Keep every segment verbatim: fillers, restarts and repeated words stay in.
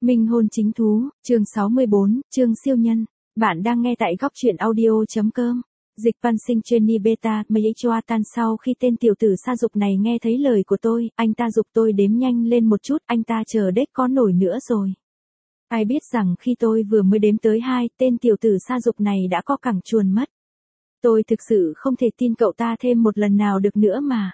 Minh hôn chính thú, chương sáu mươi bốn, chương siêu nhân. Bạn đang nghe tại góc truyện audio.com. Dịch văn sinh Jenny Beta, mấy choa tan sau khi tên tiểu tử sa dục này nghe thấy lời của tôi, anh ta giục tôi đếm nhanh lên một chút, anh ta chờ đếch có nổi nữa rồi. Ai biết rằng khi tôi vừa mới đếm tới hai, tên tiểu tử sa dục này đã co cẳng chuồn mất. Tôi thực sự không thể tin cậu ta thêm một lần nào được nữa mà.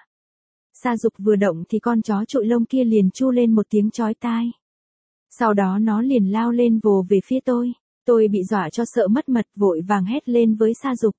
Sa dục vừa động thì con chó trụi lông kia liền chu lên một tiếng chói tai. Sau đó nó liền lao lên vồ về phía tôi. Tôi bị dọa cho sợ mất mật, vội vàng hét lên với Sa dục.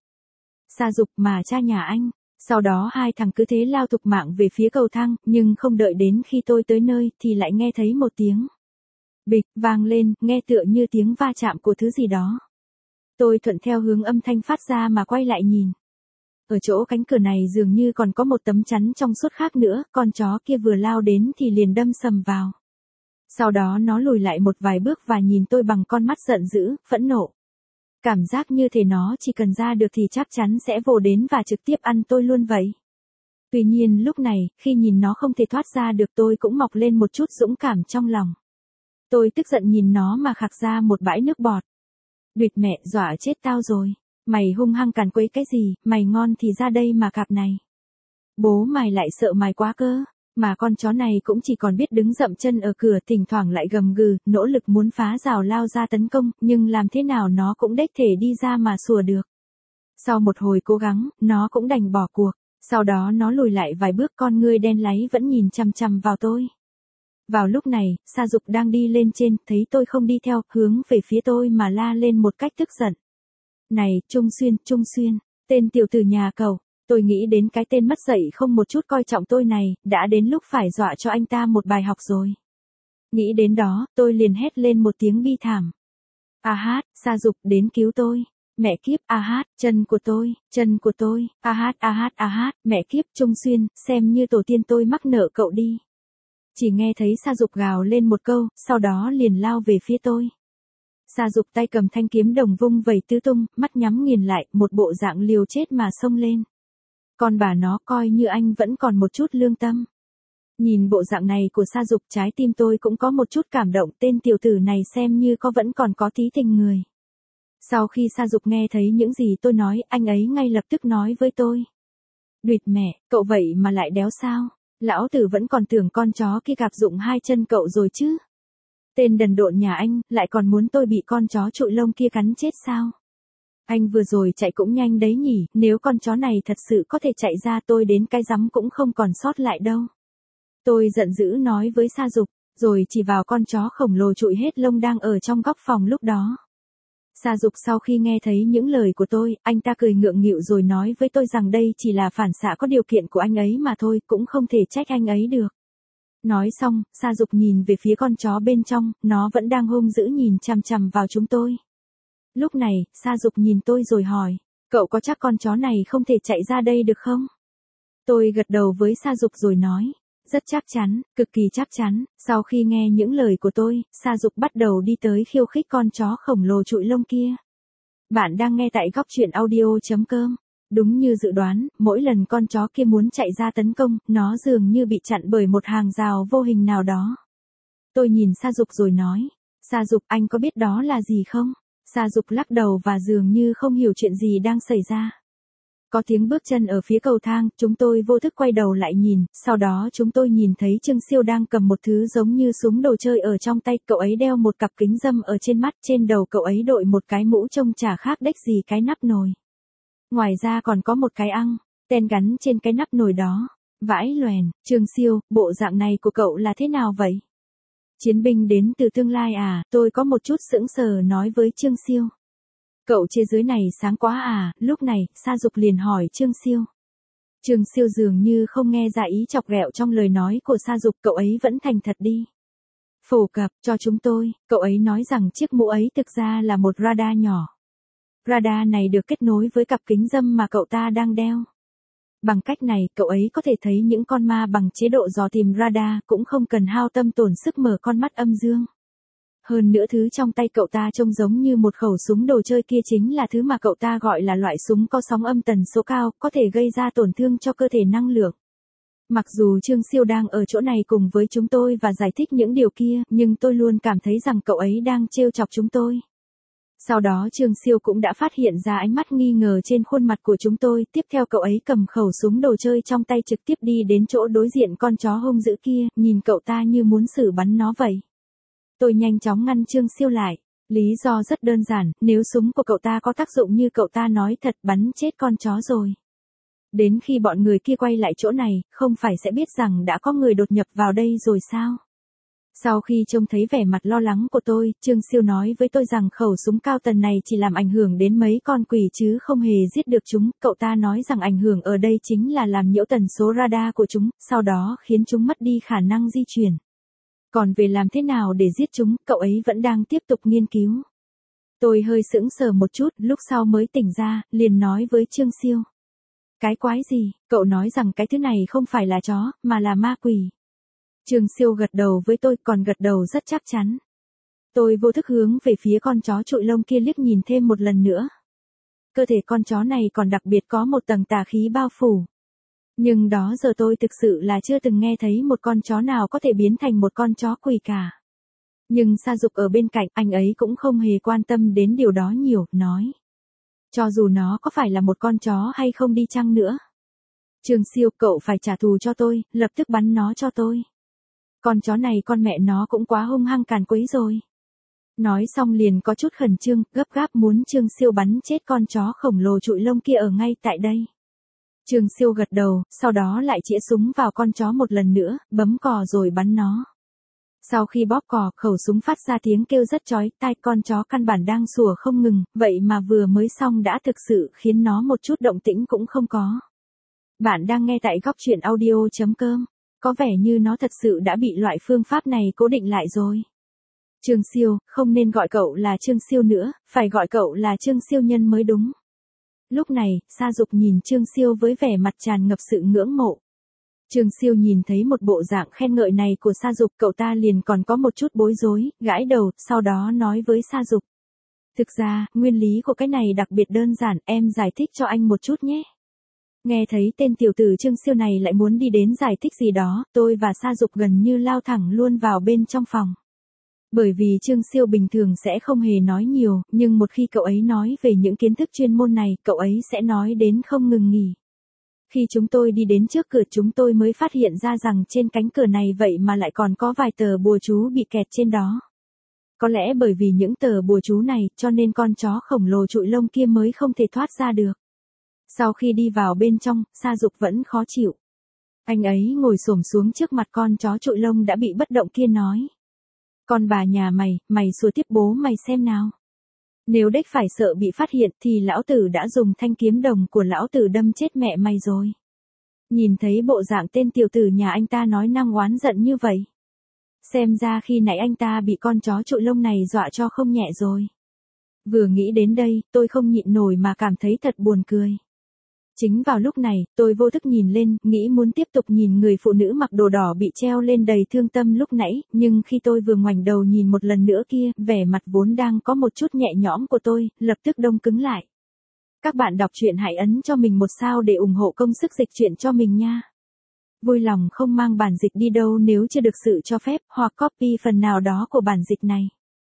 Sa dục, mà cha nhà anh. Sau đó hai thằng cứ thế lao thục mạng về phía cầu thang, nhưng không đợi đến khi tôi tới nơi thì lại nghe thấy một tiếng bịch vang lên, nghe tựa như tiếng va chạm của thứ gì đó. Tôi thuận theo hướng âm thanh phát ra mà quay lại nhìn. Ở chỗ cánh cửa này dường như còn có một tấm chắn trong suốt khác nữa, con chó kia vừa lao đến thì liền đâm sầm vào. Sau đó nó lùi lại một vài bước và nhìn tôi bằng con mắt giận dữ, phẫn nộ. Cảm giác như thể nó chỉ cần ra được thì chắc chắn sẽ vồ đến và trực tiếp ăn tôi luôn vậy. Tuy nhiên lúc này, khi nhìn nó không thể thoát ra được, tôi cũng mọc lên một chút dũng cảm trong lòng. Tôi tức giận nhìn nó mà khạc ra một bãi nước bọt. Đuyệt mẹ, dọa chết tao rồi. Mày hung hăng càn quấy cái gì, mày ngon thì ra đây mà cạp này. Bố mày lại sợ mày quá cơ. Mà con chó này cũng chỉ còn biết đứng dậm chân ở cửa, thỉnh thoảng lại gầm gừ, nỗ lực muốn phá rào lao ra tấn công, nhưng làm thế nào nó cũng đếch thể đi ra mà sủa được. Sau một hồi cố gắng, nó cũng đành bỏ cuộc. Sau đó nó lùi lại vài bước, con ngươi đen láy vẫn nhìn chằm chằm vào tôi. Vào lúc này, Sa dục đang đi lên trên, thấy tôi không đi theo, hướng về phía tôi mà la lên một cách tức giận. Này, Trung Xuyên, Trung Xuyên, tên tiểu tử nhà cậu. Tôi nghĩ đến cái tên mất dạy không một chút coi trọng tôi này, đã đến lúc phải dọa cho anh ta một bài học rồi. Nghĩ đến đó, tôi liền hét lên một tiếng bi thảm. A hát, Sa dục, đến cứu tôi. Mẹ kiếp, a hát, chân của tôi, chân của tôi, a hát, a hát, a hát, mẹ kiếp, Trung Xuyên, xem như tổ tiên tôi mắc nợ cậu đi. Chỉ nghe thấy Sa dục gào lên một câu, sau đó liền lao về phía tôi. Sa dục tay cầm thanh kiếm đồng vung vẩy tứ tung, mắt nhắm nghiền lại, một bộ dạng liều chết mà xông lên. Còn bà nó, coi như anh vẫn còn một chút lương tâm. Nhìn bộ dạng này của Sa dục, trái tim tôi cũng có một chút cảm động, tên tiểu tử này xem như có vẫn còn có tí tình người. Sau khi Sa dục nghe thấy những gì tôi nói, anh ấy ngay lập tức nói với tôi. Đuyệt mẹ, cậu vậy mà lại đéo sao? Lão tử vẫn còn tưởng con chó kia cạp dụng hai chân cậu rồi chứ. Tên đần độn nhà anh, lại còn muốn tôi bị con chó trụi lông kia cắn chết sao? Anh vừa rồi chạy cũng nhanh đấy nhỉ, nếu con chó này thật sự có thể chạy ra tôi đến cái rắm cũng không còn sót lại đâu. Tôi giận dữ nói với Sa dục, rồi chỉ vào con chó khổng lồ trụi hết lông đang ở trong góc phòng lúc đó. Sa dục sau khi nghe thấy những lời của tôi, anh ta cười ngượng nghịu rồi nói với tôi rằng đây chỉ là phản xạ có điều kiện của anh ấy mà thôi, cũng không thể trách anh ấy được. Nói xong, Sa dục nhìn về phía con chó bên trong, nó vẫn đang hung dữ nhìn chằm chằm vào chúng tôi. Lúc này, Sa dục nhìn tôi rồi hỏi, cậu có chắc con chó này không thể chạy ra đây được không? Tôi gật đầu với Sa dục rồi nói, rất chắc chắn, cực kỳ chắc chắn. Sau khi nghe những lời của tôi, Sa dục bắt đầu đi tới khiêu khích con chó khổng lồ trụi lông kia. Bạn đang nghe tại góc truyện audio.com. Đúng như dự đoán, mỗi lần con chó kia muốn chạy ra tấn công, nó dường như bị chặn bởi một hàng rào vô hình nào đó. Tôi nhìn Sa dục rồi nói, Sa dục, anh có biết đó là gì không? Sa dục lắc đầu và dường như không hiểu chuyện gì đang xảy ra. Có tiếng bước chân ở phía cầu thang, chúng tôi vô thức quay đầu lại nhìn, sau đó chúng tôi nhìn thấy Trương Siêu đang cầm một thứ giống như súng đồ chơi ở trong tay, cậu ấy đeo một cặp kính râm ở trên mắt, trên đầu cậu ấy đội một cái mũ trông chả khác đếch gì cái nắp nồi. Ngoài ra còn có một cái ăng, tên gắn trên cái nắp nồi đó. Vãi loèn, Trương Siêu, bộ dạng này của cậu là thế nào vậy? Chiến binh đến từ tương lai à? Tôi có một chút sững sờ nói với Trương Siêu. Cậu trên dưới này sáng quá à? Lúc này, Sa dục liền hỏi Trương Siêu. Trương Siêu dường như không nghe ra ý chọc ghẹo trong lời nói của Sa dục, cậu ấy vẫn thành thật đi. Phổ cập cho chúng tôi, cậu ấy nói rằng chiếc mũ ấy thực ra là một radar nhỏ. Radar này được kết nối với cặp kính râm mà cậu ta đang đeo. Bằng cách này, cậu ấy có thể thấy những con ma bằng chế độ dò tìm radar, cũng không cần hao tâm tổn sức mở con mắt âm dương. Hơn nữa thứ trong tay cậu ta trông giống như một khẩu súng đồ chơi kia chính là thứ mà cậu ta gọi là loại súng có sóng âm tần số cao, có thể gây ra tổn thương cho cơ thể năng lượng. Mặc dù Trương Siêu đang ở chỗ này cùng với chúng tôi và giải thích những điều kia, nhưng tôi luôn cảm thấy rằng cậu ấy đang trêu chọc chúng tôi. Sau đó Trương Siêu cũng đã phát hiện ra ánh mắt nghi ngờ trên khuôn mặt của chúng tôi, tiếp theo cậu ấy cầm khẩu súng đồ chơi trong tay trực tiếp đi đến chỗ đối diện con chó hung dữ kia, nhìn cậu ta như muốn xử bắn nó vậy. Tôi nhanh chóng ngăn Trương Siêu lại. Lý do rất đơn giản, nếu súng của cậu ta có tác dụng như cậu ta nói thật, bắn chết con chó rồi. Đến khi bọn người kia quay lại chỗ này, không phải sẽ biết rằng đã có người đột nhập vào đây rồi sao? Sau khi trông thấy vẻ mặt lo lắng của tôi, Trương Siêu nói với tôi rằng khẩu súng cao tần này chỉ làm ảnh hưởng đến mấy con quỷ chứ không hề giết được chúng. Cậu ta nói rằng ảnh hưởng ở đây chính là làm nhiễu tần số radar của chúng, sau đó khiến chúng mất đi khả năng di chuyển. Còn về làm thế nào để giết chúng, cậu ấy vẫn đang tiếp tục nghiên cứu. Tôi hơi sững sờ một chút, lúc sau mới tỉnh ra, liền nói với Trương Siêu. Cái quái gì, cậu nói rằng cái thứ này không phải là chó, mà là ma quỷ. Trương Siêu gật đầu với tôi, còn gật đầu rất chắc chắn. Tôi vô thức hướng về phía con chó trụi lông kia liếc nhìn thêm một lần nữa. Cơ thể con chó này còn đặc biệt có một tầng tà khí bao phủ. Nhưng đó giờ tôi thực sự là chưa từng nghe thấy một con chó nào có thể biến thành một con chó quỷ cả. Nhưng Sa Dục ở bên cạnh, anh ấy cũng không hề quan tâm đến điều đó nhiều, nói. Cho dù nó có phải là một con chó hay không đi chăng nữa. Trương Siêu, cậu phải trả thù cho tôi, lập tức bắn nó cho tôi. Con chó này con mẹ nó cũng quá hung hăng càn quấy rồi. Nói xong liền có chút khẩn trương, gấp gáp muốn Trương Siêu bắn chết con chó khổng lồ trụi lông kia ở ngay tại đây. Trương Siêu gật đầu, sau đó lại chĩa súng vào con chó một lần nữa, bấm cò rồi bắn nó. Sau khi bóp cò, khẩu súng phát ra tiếng kêu rất chói tai, con chó căn bản đang sủa không ngừng, vậy mà vừa mới xong đã thực sự khiến nó một chút động tĩnh cũng không có. Bạn đang nghe tại góc truyện audio chấm com. Có vẻ như nó thật sự đã bị loại phương pháp này cố định lại rồi. Trương Siêu, không nên gọi cậu là Trương Siêu nữa, phải gọi cậu là Trương Siêu Nhân mới đúng. Lúc này, Sa Dục nhìn Trương Siêu với vẻ mặt tràn ngập sự ngưỡng mộ. Trương Siêu nhìn thấy một bộ dạng khen ngợi này của Sa Dục, cậu ta liền còn có một chút bối rối, gãi đầu, sau đó nói với Sa Dục. Thực ra, nguyên lý của cái này đặc biệt đơn giản, em giải thích cho anh một chút nhé. Nghe thấy tên tiểu tử Trương Siêu này lại muốn đi đến giải thích gì đó, tôi và Sa Dục gần như lao thẳng luôn vào bên trong phòng. Bởi vì Trương Siêu bình thường sẽ không hề nói nhiều, nhưng một khi cậu ấy nói về những kiến thức chuyên môn này, cậu ấy sẽ nói đến không ngừng nghỉ. Khi chúng tôi đi đến trước cửa, chúng tôi mới phát hiện ra rằng trên cánh cửa này vậy mà lại còn có vài tờ bùa chú bị kẹt trên đó. Có lẽ bởi vì những tờ bùa chú này, cho nên con chó khổng lồ trụi lông kia mới không thể thoát ra được. Sau khi đi vào bên trong, Sa Dục vẫn khó chịu. Anh ấy ngồi xổm xuống trước mặt con chó trụi lông đã bị bất động kia nói. Con bà nhà mày, mày xua tiếp bố mày xem nào. Nếu đếch phải sợ bị phát hiện thì lão tử đã dùng thanh kiếm đồng của lão tử đâm chết mẹ mày rồi. Nhìn thấy bộ dạng tên tiểu tử nhà anh ta nói năng oán giận như vậy. Xem ra khi nãy anh ta bị con chó trụi lông này dọa cho không nhẹ rồi. Vừa nghĩ đến đây, tôi không nhịn nổi mà cảm thấy thật buồn cười. Chính vào lúc này, tôi vô thức nhìn lên, nghĩ muốn tiếp tục nhìn người phụ nữ mặc đồ đỏ bị treo lên đầy thương tâm lúc nãy, nhưng khi tôi vừa ngoảnh đầu nhìn một lần nữa kia, vẻ mặt vốn đang có một chút nhẹ nhõm của tôi, lập tức đông cứng lại. Các bạn đọc truyện hãy ấn cho mình một sao để ủng hộ công sức dịch truyện cho mình nha. Vui lòng không mang bản dịch đi đâu nếu chưa được sự cho phép, hoặc copy phần nào đó của bản dịch này.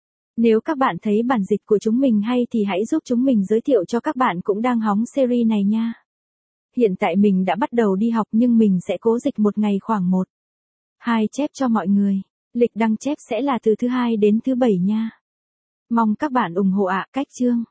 Nếu các bạn thấy bản dịch của chúng mình hay thì hãy giúp chúng mình giới thiệu cho các bạn cũng đang hóng series này nha. Hiện tại mình đã bắt đầu đi học nhưng mình sẽ cố dịch một ngày khoảng một, hai chép cho mọi người. Lịch đăng chép sẽ là từ thứ hai đến thứ bảy nha. Mong các bạn ủng hộ ạ. Cách chương